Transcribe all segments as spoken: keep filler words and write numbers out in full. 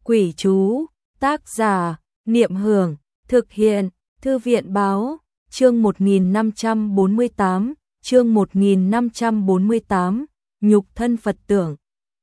Quỷ chú, tác giả, Niệm Hưởng, thực hiện, Thư viện báo, chương một nghìn năm trăm bốn mươi tám, chương một nghìn năm trăm bốn mươi tám, nhục thân Phật tượng.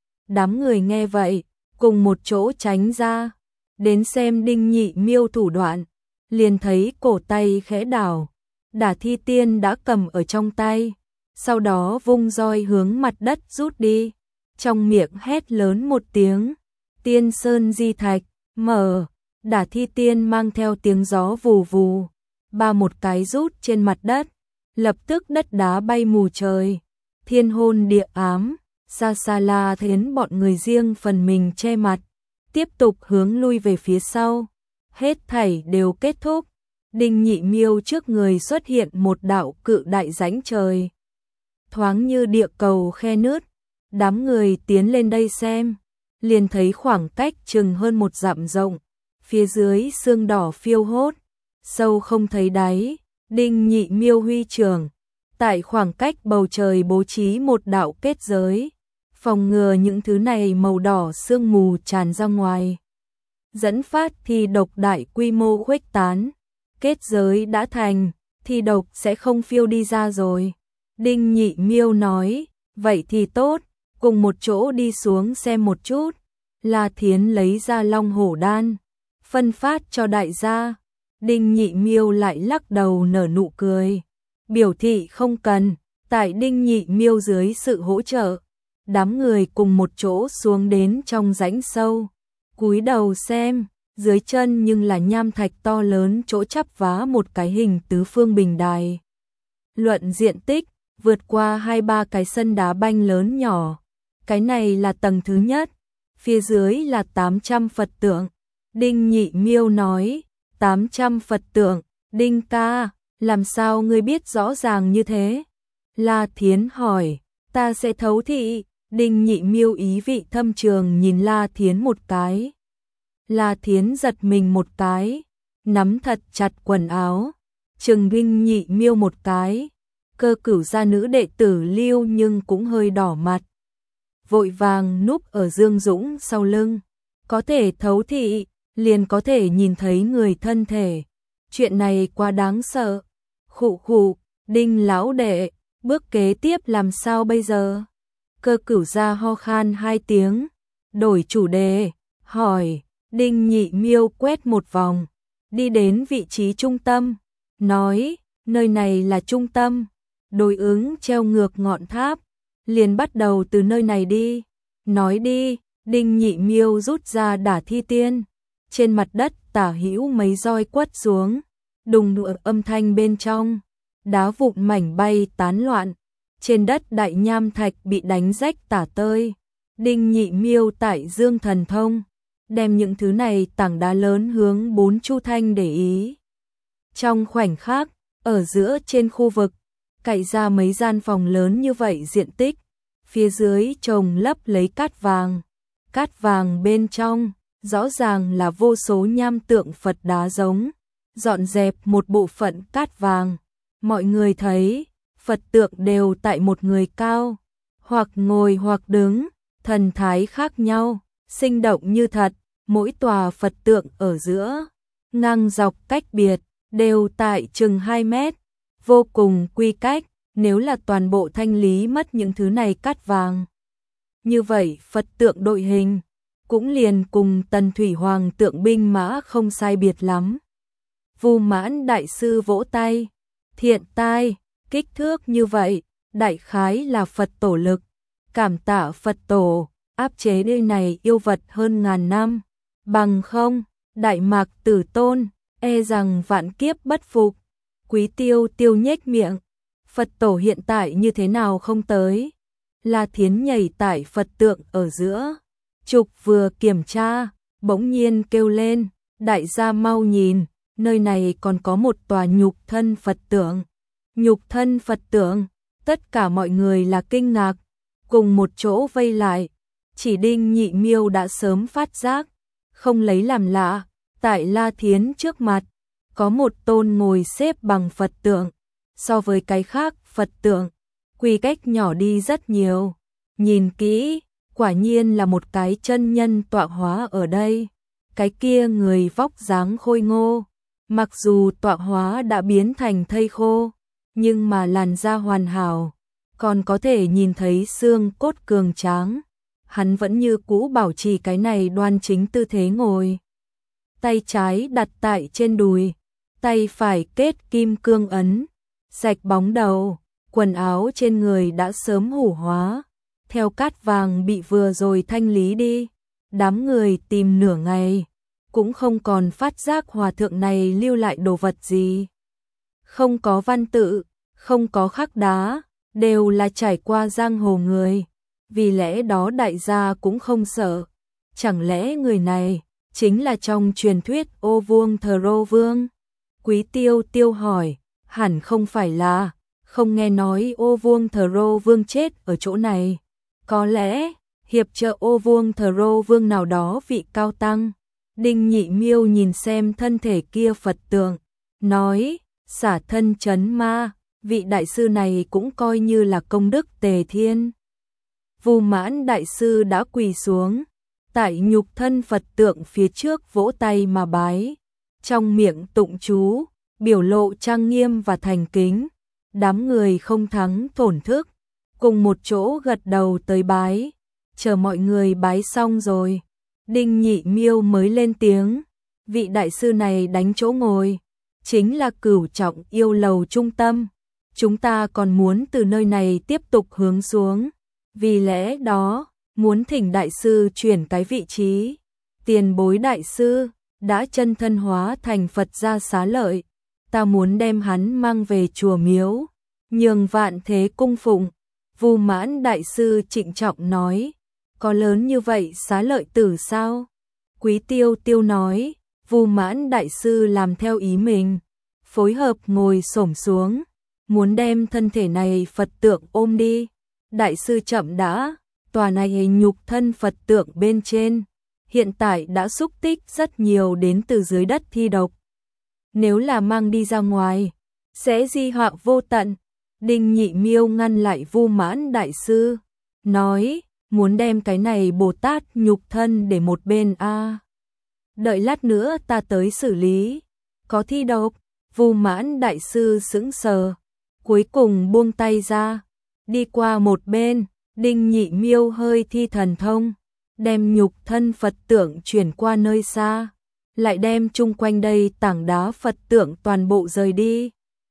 Đám người nghe vậy, cùng một chỗ tránh ra, đến xem Đinh Nhị Miêu thủ đoạn, liền thấy cổ tay khẽ đảo, Đả Thi Tiên đã cầm ở trong tay, sau đó vung roi hướng mặt đất rút đi, trong miệng hét lớn một tiếng, Tiên Sơn Di Thạch, mở, Đả Thi Tiên mang theo tiếng gió vù vù, ba một cái rút trên mặt đất, lập tức đất đá bay mù trời, thiên hôn địa ám, xa xa La Thiến bọn người riêng phần mình che mặt, tiếp tục hướng lui về phía sau, hết thảy đều kết thúc, Đinh Nhị Miêu trước người xuất hiện một đạo cự đại rãnh trời, thoáng như địa cầu khe nứt, đám người tiến lên đây xem, liền thấy khoảng cách chừng hơn một dặm rộng, phía dưới sương đỏ phiêu hốt, sâu không thấy đáy, Đinh Nhị Miêu huy trưởng, tại khoảng cách bầu trời bố trí một đạo kết giới, phòng ngừa những thứ này màu đỏ sương mù tràn ra ngoài, dẫn phát thi độc đại quy mô khuếch tán, kết giới đã thành, thi độc sẽ không phiêu đi ra rồi. Đinh Nhị Miêu nói, vậy thì tốt, cùng một chỗ đi xuống xem một chút. La Thiến lấy ra Long Hổ Đan, phân phát cho đại gia. Đinh Nhị Miêu lại lắc đầu nở nụ cười, biểu thị không cần. Tại Đinh Nhị Miêu dưới sự hỗ trợ, đám người cùng một chỗ xuống đến trong rãnh sâu, cúi đầu xem, dưới chân nhưng là nham thạch to lớn chỗ chắp vá một cái hình tứ phương bình đài. Luận diện tích, vượt qua hai ba cái sân đá banh lớn nhỏ. Cái này là tầng thứ nhất, phía dưới là tám trăm Phật tượng. Đinh Nhị Miêu nói, tám trăm Phật tượng, Đinh ca, làm sao ngươi biết rõ ràng như thế? La Thiến hỏi, ta sẽ thấu thị. Đinh Nhị Miêu ý vị thâm trường nhìn La Thiến một cái. La Thiến giật mình một cái, nắm thật chặt quần áo, trừng Đinh Nhị Miêu một cái. Cơ Cửu gia nữ đệ tử Lưu nhưng cũng hơi đỏ mặt, vội vàng núp ở Dương Dũng sau lưng, có thể thấu thị, liền có thể nhìn thấy người thân thể. Chuyện này quá đáng sợ. Khụ khụ, Đinh lão đệ, bước kế tiếp làm sao bây giờ? Cơ Cửu gia ho khan hai tiếng, đổi chủ đề, hỏi. Đinh Nhị Miêu quét một vòng, đi đến vị trí trung tâm, nói, nơi này là trung tâm, đối ứng treo ngược ngọn tháp, liền bắt đầu từ nơi này đi. Nói đi. Đinh Nhị Miêu rút ra Đả Thi Tiên, trên mặt đất tả hữu mấy roi quất xuống, đùng đùng âm thanh bên trong, đá vụn mảnh bay tán loạn, trên đất đại nham thạch bị đánh rách tả tơi. Đinh Nhị Miêu tại Dương Thần Thông, đem những thứ này tảng đá lớn hướng bốn chu thanh để ý. Trong khoảnh khắc, ở giữa trên khu vực, cày ra mấy gian phòng lớn như vậy diện tích, phía dưới chồng lấp lấy cát vàng. Cát vàng bên trong, rõ ràng là vô số nham tượng Phật đá giống, dọn dẹp một bộ phận cát vàng. Mọi người thấy, Phật tượng đều tại một người cao, hoặc ngồi hoặc đứng, thần thái khác nhau, sinh động như thật, mỗi tòa Phật tượng ở giữa, ngang dọc cách biệt, đều tại chừng hai mét, vô cùng quy cách. Nếu là toàn bộ thanh lý mất những thứ này cát vàng, như vậy Phật tượng đội hình cũng liền cùng Tần Thủy Hoàng tượng binh mã không sai biệt lắm. Vu Mãn đại sư vỗ tay, thiện tai, kích thước như vậy, đại khái là Phật tổ lực, cảm tạ Phật tổ, áp chế nơi này yêu vật hơn ngàn năm, bằng không, Đại Mạc Tử Tôn, e rằng vạn kiếp bất phục. Quý Tiêu Tiêu nhếch miệng, Phật tổ hiện tại như thế nào không tới? La Thiến nhảy tại Phật tượng ở giữa, trục vừa kiểm tra, bỗng nhiên kêu lên, đại gia mau nhìn, nơi này còn có một tòa nhục thân Phật tượng. Nhục thân Phật tượng, tất cả mọi người là kinh ngạc, cùng một chỗ vây lại, chỉ Đinh Nhị Miêu đã sớm phát giác, không lấy làm lạ, tại La Thiến trước mặt, có một tôn ngồi xếp bằng Phật tượng. So với cái khác Phật tượng, quy cách nhỏ đi rất nhiều. Nhìn kỹ, quả nhiên là một cái chân nhân tọa hóa ở đây. Cái kia người vóc dáng khôi ngô, mặc dù tọa hóa đã biến thành thây khô, nhưng mà làn da hoàn hảo, còn có thể nhìn thấy xương cốt cường tráng. Hắn vẫn như cũ bảo trì cái này đoan chính tư thế ngồi. Tay trái đặt tại trên đùi, tay phải kết kim cương ấn, sạch bóng đầu, quần áo trên người đã sớm hủ hóa, theo cát vàng bị vừa rồi thanh lý đi. Đám người tìm nửa ngày, cũng không còn phát giác hòa thượng này lưu lại đồ vật gì. Không có văn tự, không có khắc đá, đều là trải qua giang hồ người. Vì lẽ đó đại gia cũng không sợ. Chẳng lẽ người này chính là trong truyền thuyết Ô Vuông Thờ Rô Vương? Quý Tiêu Tiêu hỏi, hẳn không phải là, không nghe nói Ô Vuông Thờ Rô Vương chết ở chỗ này. Có lẽ hiệp trợ Ô Vuông Thờ Rô Vương nào đó vị cao tăng. Đinh Nhị Miêu nhìn xem thân thể kia Phật tượng, nói, xả thân chấn ma, vị đại sư này cũng coi như là công đức tề thiên. Vu Mãn đại sư đã quỳ xuống, tại nhục thân Phật tượng phía trước vỗ tay mà bái, trong miệng tụng chú, biểu lộ trang nghiêm và thành kính. Đám người không thắng thổn thức, cùng một chỗ gật đầu tới bái. Chờ mọi người bái xong rồi, Đinh Nhị Miêu mới lên tiếng, vị đại sư này đánh chỗ ngồi, chính là Cửu Trọng Yêu Lầu trung tâm. Chúng ta còn muốn từ nơi này tiếp tục hướng xuống, vì lẽ đó, muốn thỉnh đại sư chuyển cái vị trí. Tiền bối đại sư, đã chân thân hóa thành Phật gia Xá Lợi, ta muốn đem hắn mang về chùa miếu, nhường vạn thế cung phụng. Vu Mãn đại sư trịnh trọng nói, có lớn như vậy Xá Lợi tử sao? Quý Tiêu Tiêu nói, Vu Mãn đại sư làm theo ý mình, phối hợp ngồi xổm xuống, muốn đem thân thể này Phật tượng ôm đi. Đại sư chậm đã, tòa này nhục thân Phật tượng bên trên, hiện tại đã xúc tích rất nhiều đến từ dưới đất thi độc. Nếu là mang đi ra ngoài, sẽ di họa vô tận. Đinh Nhị Miêu ngăn lại Vu Mãn đại sư, nói, muốn đem cái này Bồ Tát nhục thân để một bên a. À. Đợi lát nữa ta tới xử lý. Có thi độc? Vu Mãn đại sư sững sờ, cuối cùng buông tay ra, đi qua một bên. Đinh Nhị Miêu hơi thi thần thông, đem nhục thân Phật tượng chuyển qua nơi xa, lại đem chung quanh đây tảng đá Phật tượng toàn bộ rời đi,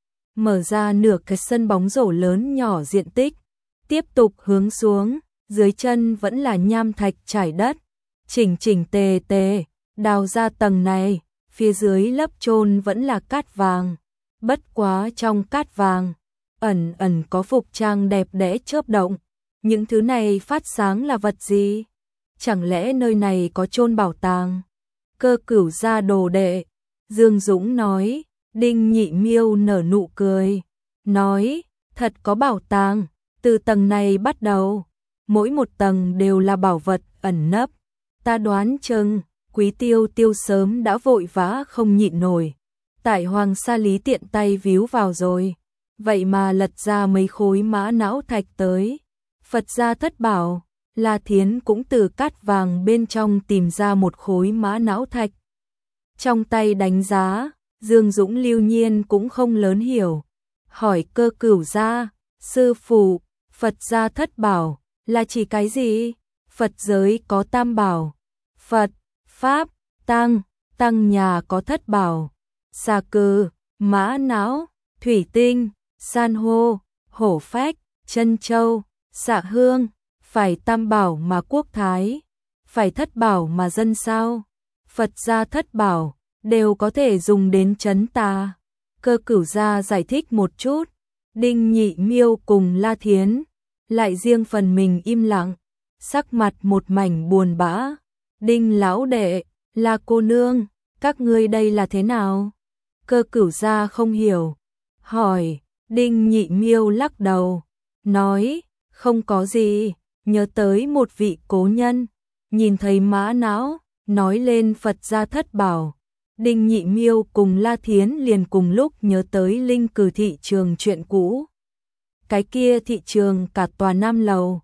mở ra nửa cái sân bóng rổ lớn nhỏ diện tích, tiếp tục hướng xuống, dưới chân vẫn là nham thạch trải đất, chỉnh chỉnh tề tề, đào ra tầng này, phía dưới lấp chôn vẫn là cát vàng, bất quá trong cát vàng, ẩn ẩn có phục trang đẹp đẽ chớp động. Những thứ này phát sáng là vật gì? Chẳng lẽ nơi này có chôn bảo tàng? Cơ Cửu gia đồ đệ, Dương Dũng nói. Đinh Nhị Miêu nở nụ cười, nói, thật có bảo tàng, từ tầng này bắt đầu, mỗi một tầng đều là bảo vật ẩn nấp. Ta đoán chừng, Quý Tiêu Tiêu sớm đã vội vã không nhịn nổi, tại Hoàng Sa Lý tiện tay víu vào rồi, vậy mà lật ra mấy khối mã não thạch tới. Phật gia thất bảo, La Thiến cũng từ cát vàng bên trong tìm ra một khối mã não thạch. Trong tay đánh giá, Dương Dũng lưu nhiên cũng không lớn hiểu, hỏi Cơ Cửu gia, sư phụ, Phật gia thất bảo là chỉ cái gì? Phật giới có tam bảo, Phật, Pháp, Tăng, Tăng nhà có thất bảo, xà cừ, mã não, thủy tinh, san hô, hổ phách, chân châu, xạ hương, phải tam bảo mà quốc thái, phải thất bảo mà dân sao? Phật gia thất bảo đều có thể dùng đến trấn tà. Cơ Cửu gia giải thích một chút, Đinh Nhị Miêu cùng La Thiến lại riêng phần mình im lặng, sắc mặt một mảnh buồn bã. Đinh lão đệ, La cô nương, các ngươi đây là thế nào? Cơ Cửu gia không hiểu, hỏi. Đinh Nhị Miêu lắc đầu, nói, không có gì, nhớ tới một vị cố nhân, nhìn thấy mã não, nói lên Phật gia thất bảo. Đinh Nhị Miêu cùng La Thiến liền cùng lúc nhớ tới Linh Cử thị trường chuyện cũ. Cái kia thị trường cả tòa Nam Lầu,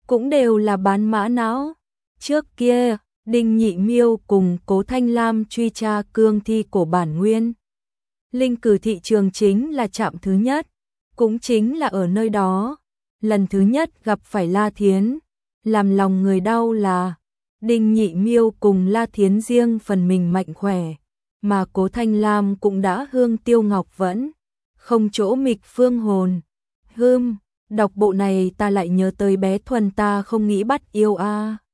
cũng đều là bán mã não. Trước kia, Đinh Nhị Miêu cùng Cố Thanh Lam truy tra cương thi của bản nguyên. Linh cử thị trường chính là trạm thứ nhất, cũng chính là ở nơi đó. Lần thứ nhất gặp phải La Thiến, làm lòng người đau là Đinh Nhị Miêu cùng La Thiến riêng phần mình mạnh khỏe, mà Cố Thanh Lam cũng đã hương tiêu ngọc vẫn, không chỗ mịch phương hồn. Hưm, đọc bộ này ta lại nhớ tới bé Thuần ta không nghĩ bắt yêu a.